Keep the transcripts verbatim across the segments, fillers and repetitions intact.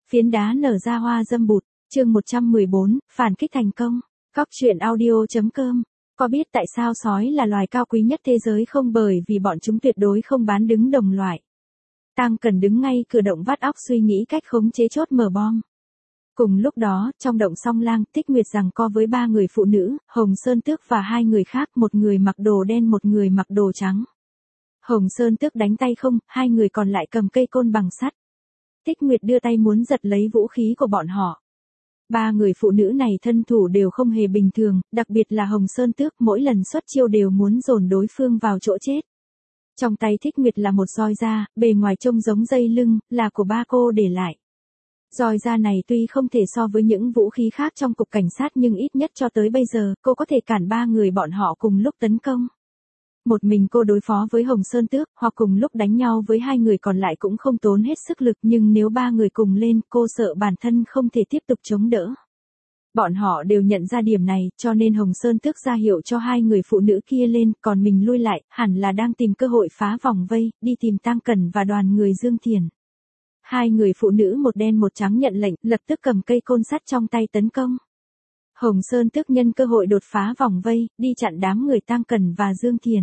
Phiến đá nở ra hoa dâm bụt, chương một trăm mười bốn, phản kích thành công. Cóc truyện audio.com. Có biết tại sao sói là loài cao quý nhất thế giới không? Bởi vì bọn chúng tuyệt đối không bán đứng đồng loại. Tang Cần đứng ngay cửa động vắt óc suy nghĩ cách khống chế chốt mở bom. Cùng lúc đó, trong động Song Lang, Tích Nguyệt giằng co với ba người phụ nữ, Hồng Sơn Tước và hai người khác, một người mặc đồ đen một người mặc đồ trắng. Hồng Sơn Tước đánh tay không, hai người còn lại cầm cây côn bằng sắt. Tích Nguyệt đưa tay muốn giật lấy vũ khí của bọn họ. Ba người phụ nữ này thân thủ đều không hề bình thường, đặc biệt là Hồng Sơn Tước mỗi lần xuất chiêu đều muốn dồn đối phương vào chỗ chết. Trong tay Tích Nguyệt là một roi da, bề ngoài trông giống dây lưng, là của ba cô để lại. Roi da này tuy không thể so với những vũ khí khác trong cục cảnh sát nhưng ít nhất cho tới bây giờ, cô có thể cản ba người bọn họ cùng lúc tấn công. Một mình cô đối phó với Hồng Sơn Tước, hoặc cùng lúc đánh nhau với hai người còn lại cũng không tốn hết sức lực, nhưng nếu ba người cùng lên, cô sợ bản thân không thể tiếp tục chống đỡ. Bọn họ đều nhận ra điểm này, cho nên Hồng Sơn Tước ra hiệu cho hai người phụ nữ kia lên, còn mình lui lại, hẳn là đang tìm cơ hội phá vòng vây, đi tìm Tang Cần và đoàn người Dương Thiền. Hai người phụ nữ một đen một trắng nhận lệnh, lập tức cầm cây côn sắt trong tay tấn công. Hồng Sơn Tước nhân cơ hội đột phá vòng vây, đi chặn đám người Tang Cần và Dương Thiền.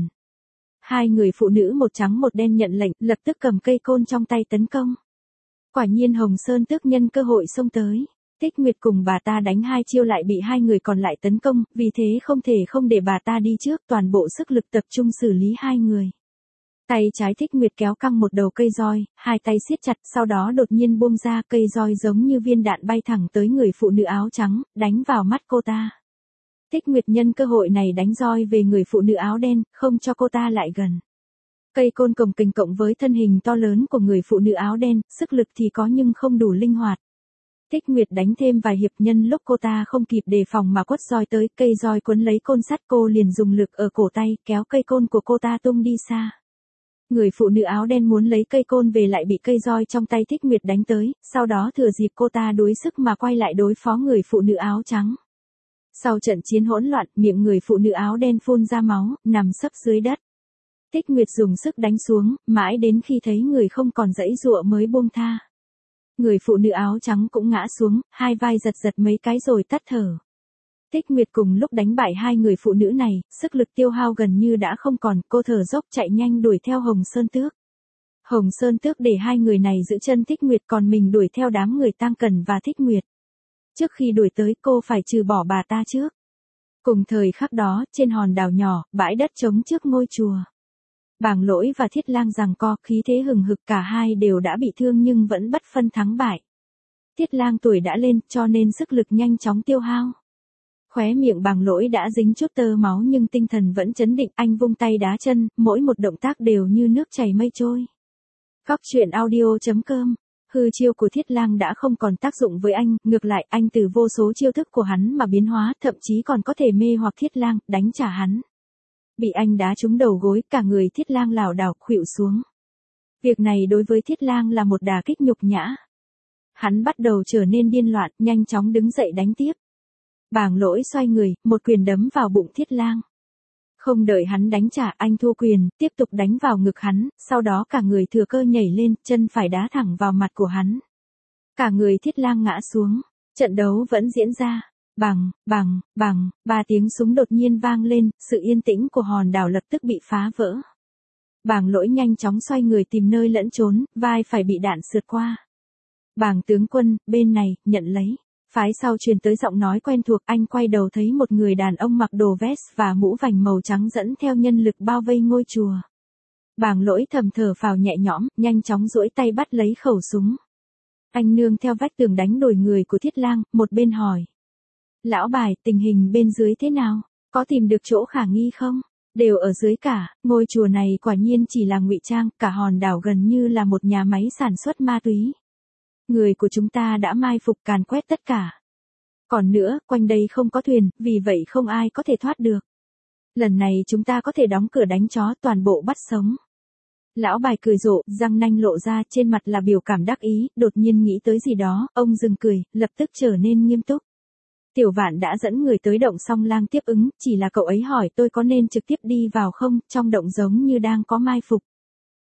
Hai người phụ nữ một trắng một đen nhận lệnh, lập tức cầm cây côn trong tay tấn công. Quả nhiên Hồng Sơn Tước nhân cơ hội xông tới. Tích Nguyệt cùng bà ta đánh hai chiêu lại bị hai người còn lại tấn công, vì thế không thể không để bà ta đi trước, toàn bộ sức lực tập trung xử lý hai người. Tay trái Tích Nguyệt kéo căng một đầu cây roi, hai tay siết chặt, sau đó đột nhiên buông ra, cây roi giống như viên đạn bay thẳng tới người phụ nữ áo trắng, đánh vào mắt cô ta. Tích Nguyệt nhân cơ hội này đánh roi về người phụ nữ áo đen, không cho cô ta lại gần. Cây côn cồng kềnh cộng với thân hình to lớn của người phụ nữ áo đen, sức lực thì có nhưng không đủ linh hoạt. Tích Nguyệt đánh thêm vài hiệp, nhân lúc cô ta không kịp đề phòng mà quất roi tới, cây roi quấn lấy côn sắt, cô liền dùng lực ở cổ tay, kéo cây côn của cô ta tung đi xa. Người phụ nữ áo đen muốn lấy cây côn về lại bị cây roi trong tay Tích Nguyệt đánh tới, sau đó thừa dịp cô ta đuối sức mà quay lại đối phó người phụ nữ áo trắng. Sau trận chiến hỗn loạn, miệng người phụ nữ áo đen phun ra máu, nằm sấp dưới đất. Tích Nguyệt dùng sức đánh xuống, mãi đến khi thấy người không còn giãy giụa mới buông tha. Người phụ nữ áo trắng cũng ngã xuống, hai vai giật giật mấy cái rồi tắt thở. Tích Nguyệt cùng lúc đánh bại hai người phụ nữ này, sức lực tiêu hao gần như đã không còn, cô thở dốc chạy nhanh đuổi theo Hồng Sơn Tước. Hồng Sơn Tước để hai người này giữ chân Tích Nguyệt, còn mình đuổi theo đám người Tang Cần và Tích Nguyệt. Trước khi đuổi tới, cô phải trừ bỏ bà ta trước. Cùng thời khắc đó, trên hòn đảo nhỏ, bãi đất trống trước ngôi chùa. Bàng Lỗi và Thiết Lang giằng co, khí thế hừng hực, cả hai đều đã bị thương nhưng vẫn bất phân thắng bại. Thiết Lang tuổi đã lên, cho nên sức lực nhanh chóng tiêu hao. Khóe miệng Bàng Lỗi đã dính chút tơ máu nhưng tinh thần vẫn chấn định, anh vung tay đá chân, mỗi một động tác đều như nước chảy mây trôi. Cóc truyện audio.com. Hư chiêu của Thiết Lang đã không còn tác dụng với anh, ngược lại anh từ vô số chiêu thức của hắn mà biến hóa, thậm chí còn có thể mê hoặc Thiết Lang, đánh trả hắn. Bị anh đá trúng đầu gối, cả người Thiết Lang lảo đảo khuỵu xuống. Việc này đối với Thiết Lang là một đả kích nhục nhã. Hắn bắt đầu trở nên điên loạn, nhanh chóng đứng dậy đánh tiếp. Bàng Lỗi xoay người, một quyền đấm vào bụng Thiết Lang. Không đợi hắn đánh trả, anh thua quyền, tiếp tục đánh vào ngực hắn, sau đó cả người thừa cơ nhảy lên, chân phải đá thẳng vào mặt của hắn. Cả người Thiết Lang ngã xuống, trận đấu vẫn diễn ra. Bằng, bằng, bằng, ba tiếng súng đột nhiên vang lên, sự yên tĩnh của hòn đảo lập tức bị phá vỡ. Bàng Lỗi nhanh chóng xoay người tìm nơi lẫn trốn, vai phải bị đạn sượt qua. Bàng tướng quân, bên này, nhận lấy. Phái sau truyền tới giọng nói quen thuộc, anh quay đầu thấy một người đàn ông mặc đồ vest và mũ vành màu trắng dẫn theo nhân lực bao vây ngôi chùa. Bàng Lỗi thầm thở phào nhẹ nhõm, nhanh chóng duỗi tay bắt lấy khẩu súng. Anh nương theo vách tường đánh đồi người của Thiết Lang, một bên hỏi. Lão Bài, tình hình bên dưới thế nào? Có tìm được chỗ khả nghi không? Đều ở dưới cả, ngôi chùa này quả nhiên chỉ là ngụy trang, cả hòn đảo gần như là một nhà máy sản xuất ma túy. Người của chúng ta đã mai phục càn quét tất cả. Còn nữa, quanh đây không có thuyền, vì vậy không ai có thể thoát được. Lần này chúng ta có thể đóng cửa đánh chó, toàn bộ bắt sống. Lão Bài cười rộ, răng nanh lộ ra, trên mặt là biểu cảm đắc ý, đột nhiên nghĩ tới gì đó, ông dừng cười, lập tức trở nên nghiêm túc. Tiểu Vạn đã dẫn người tới động Song Lang tiếp ứng, chỉ là cậu ấy hỏi tôi có nên trực tiếp đi vào không, trong động giống như đang có mai phục.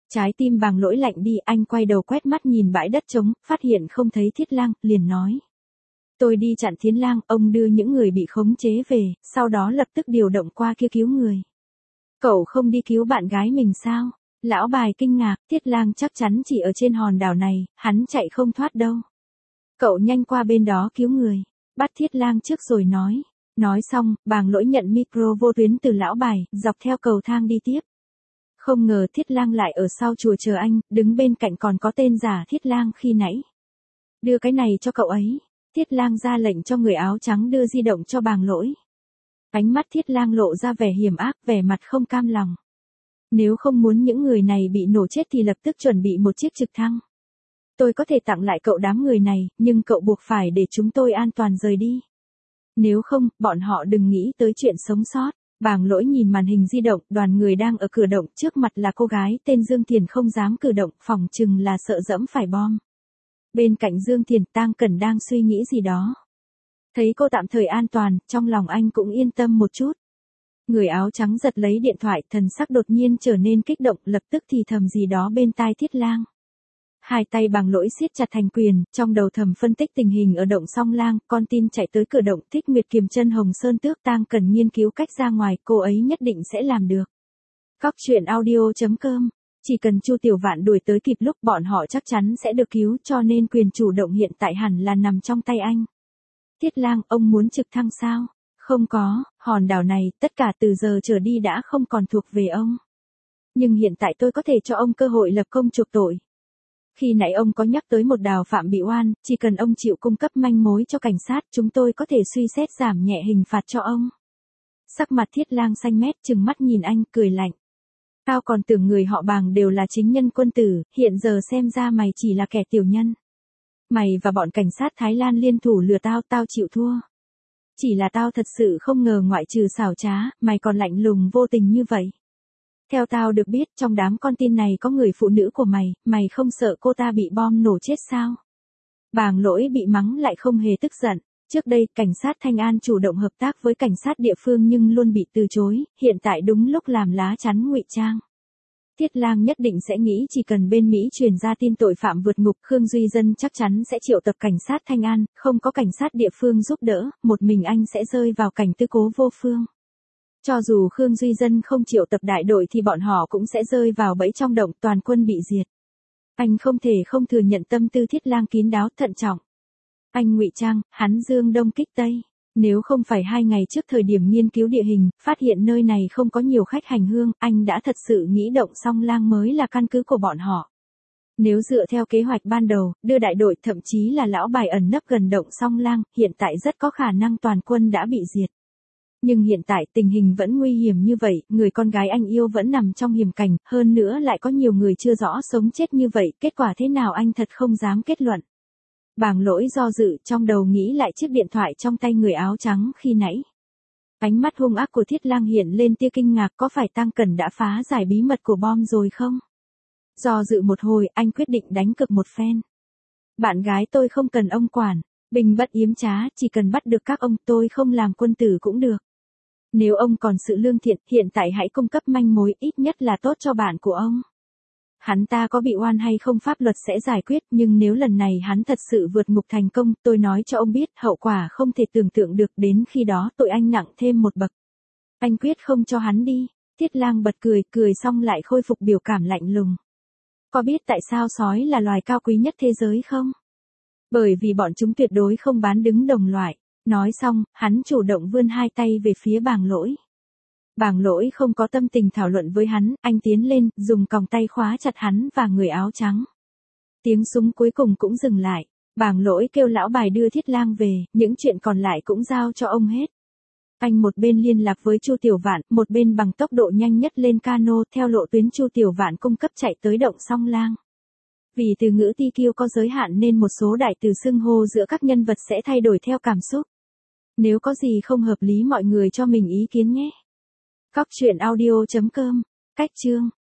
Trái tim Bàng Lỗi lạnh đi, anh quay đầu quét mắt nhìn bãi đất trống, phát hiện không thấy Thiết Lang, liền nói. Tôi đi chặn Thiến Lang, ông đưa những người bị khống chế về, sau đó lập tức điều động qua kia cứu người. Cậu không đi cứu bạn gái mình sao? Lão Bài kinh ngạc, Thiết Lang chắc chắn chỉ ở trên hòn đảo này, hắn chạy không thoát đâu. Cậu nhanh qua bên đó cứu người, bắt Thiết Lang trước rồi nói. Nói xong, Bàng Lỗi nhận micro vô tuyến từ Lão Bài, dọc theo cầu thang đi tiếp. Không ngờ Thiết Lang lại ở sau chùa chờ anh, đứng bên cạnh còn có tên giả Thiết Lang khi nãy. Đưa cái này cho cậu ấy. Thiết Lang ra lệnh cho người áo trắng đưa di động cho Bàng Lỗi. Ánh mắt Thiết Lang lộ ra vẻ hiểm ác, vẻ mặt không cam lòng. Nếu không muốn những người này bị nổ chết thì lập tức chuẩn bị một chiếc trực thăng. Tôi có thể tặng lại cậu đám người này, nhưng cậu buộc phải để chúng tôi an toàn rời đi. Nếu không, bọn họ đừng nghĩ tới chuyện sống sót. Bàng Lỗi nhìn màn hình di động, đoàn người đang ở cửa động, trước mặt là cô gái tên Dương Tiền không dám cử động, phỏng chừng là sợ dẫm phải bom. Bên cạnh Dương Tiền, Tang Cẩn đang suy nghĩ gì đó. Thấy cô tạm thời an toàn, trong lòng anh cũng yên tâm một chút. Người áo trắng giật lấy điện thoại, thần sắc đột nhiên trở nên kích động, lập tức thì thầm gì đó bên tai Thiết Lang. Hai tay Bàng Lỗi siết chặt thành quyền, trong đầu thầm phân tích tình hình ở động Song Lang, con tin chạy tới cửa động, Thích Nguyệt kiềm chân Hồng Sơn Tước, Tang Cẩn nghiên cứu cách ra ngoài, cô ấy nhất định sẽ làm được. Cóc truyện audio chấm com, chỉ cần Chu Tiểu Vạn đuổi tới kịp lúc bọn họ chắc chắn sẽ được cứu, cho nên quyền chủ động hiện tại hẳn là nằm trong tay anh. Thiết Lang, ông muốn trực thăng sao? Không có, hòn đảo này, tất cả từ giờ trở đi đã không còn thuộc về ông. Nhưng hiện tại tôi có thể cho ông cơ hội lập công chuộc tội. Khi nãy ông có nhắc tới một đào phạm bị oan, chỉ cần ông chịu cung cấp manh mối cho cảnh sát, chúng tôi có thể suy xét giảm nhẹ hình phạt cho ông. Sắc mặt Thiết Lang xanh mét, trừng mắt nhìn anh, cười lạnh. Tao còn tưởng người họ Bàng đều là chính nhân quân tử, hiện giờ xem ra mày chỉ là kẻ tiểu nhân. Mày và bọn cảnh sát Thái Lan liên thủ lừa tao, tao chịu thua. Chỉ là tao thật sự không ngờ ngoại trừ xảo trá, mày còn lạnh lùng vô tình như vậy. Theo tao được biết, trong đám con tin này có người phụ nữ của mày, mày không sợ cô ta bị bom nổ chết sao? Bàng Lỗi bị mắng lại không hề tức giận. Trước đây, cảnh sát Thanh An chủ động hợp tác với cảnh sát địa phương nhưng luôn bị từ chối, hiện tại đúng lúc làm lá chắn ngụy trang. Thiết Lang nhất định sẽ nghĩ chỉ cần bên Mỹ truyền ra tin tội phạm vượt ngục, Khương Duy Dân chắc chắn sẽ triệu tập cảnh sát Thanh An, không có cảnh sát địa phương giúp đỡ, một mình anh sẽ rơi vào cảnh tư cố vô phương. Cho dù Khương Duy Dân không triệu tập đại đội thì bọn họ cũng sẽ rơi vào bẫy trong động, toàn quân bị diệt. Anh không thể không thừa nhận tâm tư Thiết Lang kín đáo, thận trọng. Anh ngụy trang, hắn dương đông kích tây. Nếu không phải hai ngày trước thời điểm nghiên cứu địa hình, phát hiện nơi này không có nhiều khách hành hương, anh đã thật sự nghĩ động Song Lang mới là căn cứ của bọn họ. Nếu dựa theo kế hoạch ban đầu, đưa đại đội thậm chí là Lão Bài ẩn nấp gần động Song Lang, hiện tại rất có khả năng toàn quân đã bị diệt. Nhưng hiện tại tình hình vẫn nguy hiểm như vậy, người con gái anh yêu vẫn nằm trong hiểm cảnh, hơn nữa lại có nhiều người chưa rõ sống chết như vậy, kết quả thế nào anh thật không dám kết luận. Bàng Lỗi do dự, trong đầu nghĩ lại chiếc điện thoại trong tay người áo trắng khi nãy. Ánh mắt hung ác của Thiết Lang hiện lên tia kinh ngạc, có phải Tang Cẩn đã phá giải bí mật của bom rồi không? Do dự một hồi, anh quyết định đánh cược một phen. Bạn gái tôi không cần ông quản, bình bất yếm trá, chỉ cần bắt được các ông, tôi không làm quân tử cũng được. Nếu ông còn sự lương thiện, hiện tại hãy cung cấp manh mối, ít nhất là tốt cho bạn của ông. Hắn ta có bị oan hay không pháp luật sẽ giải quyết, nhưng nếu lần này hắn thật sự vượt ngục thành công, tôi nói cho ông biết, hậu quả không thể tưởng tượng được, đến khi đó tội anh nặng thêm một bậc. Anh quyết không cho hắn đi. Thiết Lang bật cười, cười xong lại khôi phục biểu cảm lạnh lùng. Có biết tại sao sói là loài cao quý nhất thế giới không? Bởi vì bọn chúng tuyệt đối không bán đứng đồng loại. Nói xong, hắn chủ động vươn hai tay về phía Bàng Lỗi. Bàng Lỗi không có tâm tình thảo luận với hắn, anh tiến lên, dùng còng tay khóa chặt hắn và người áo trắng. Tiếng súng cuối cùng cũng dừng lại. Bàng Lỗi kêu Lão Bài đưa Thiết Lang về, những chuyện còn lại cũng giao cho ông hết. Anh một bên liên lạc với Chu Tiểu Vạn, một bên bằng tốc độ nhanh nhất lên cano, theo lộ tuyến Chu Tiểu Vạn cung cấp chạy tới động Song Lang. Vì từ ngữ ti kiu có giới hạn nên một số đại từ xưng hô giữa các nhân vật sẽ thay đổi theo cảm xúc. Nếu có gì không hợp lý mọi người cho mình ý kiến nhé. Cóc truyện audio chấm com, cách chương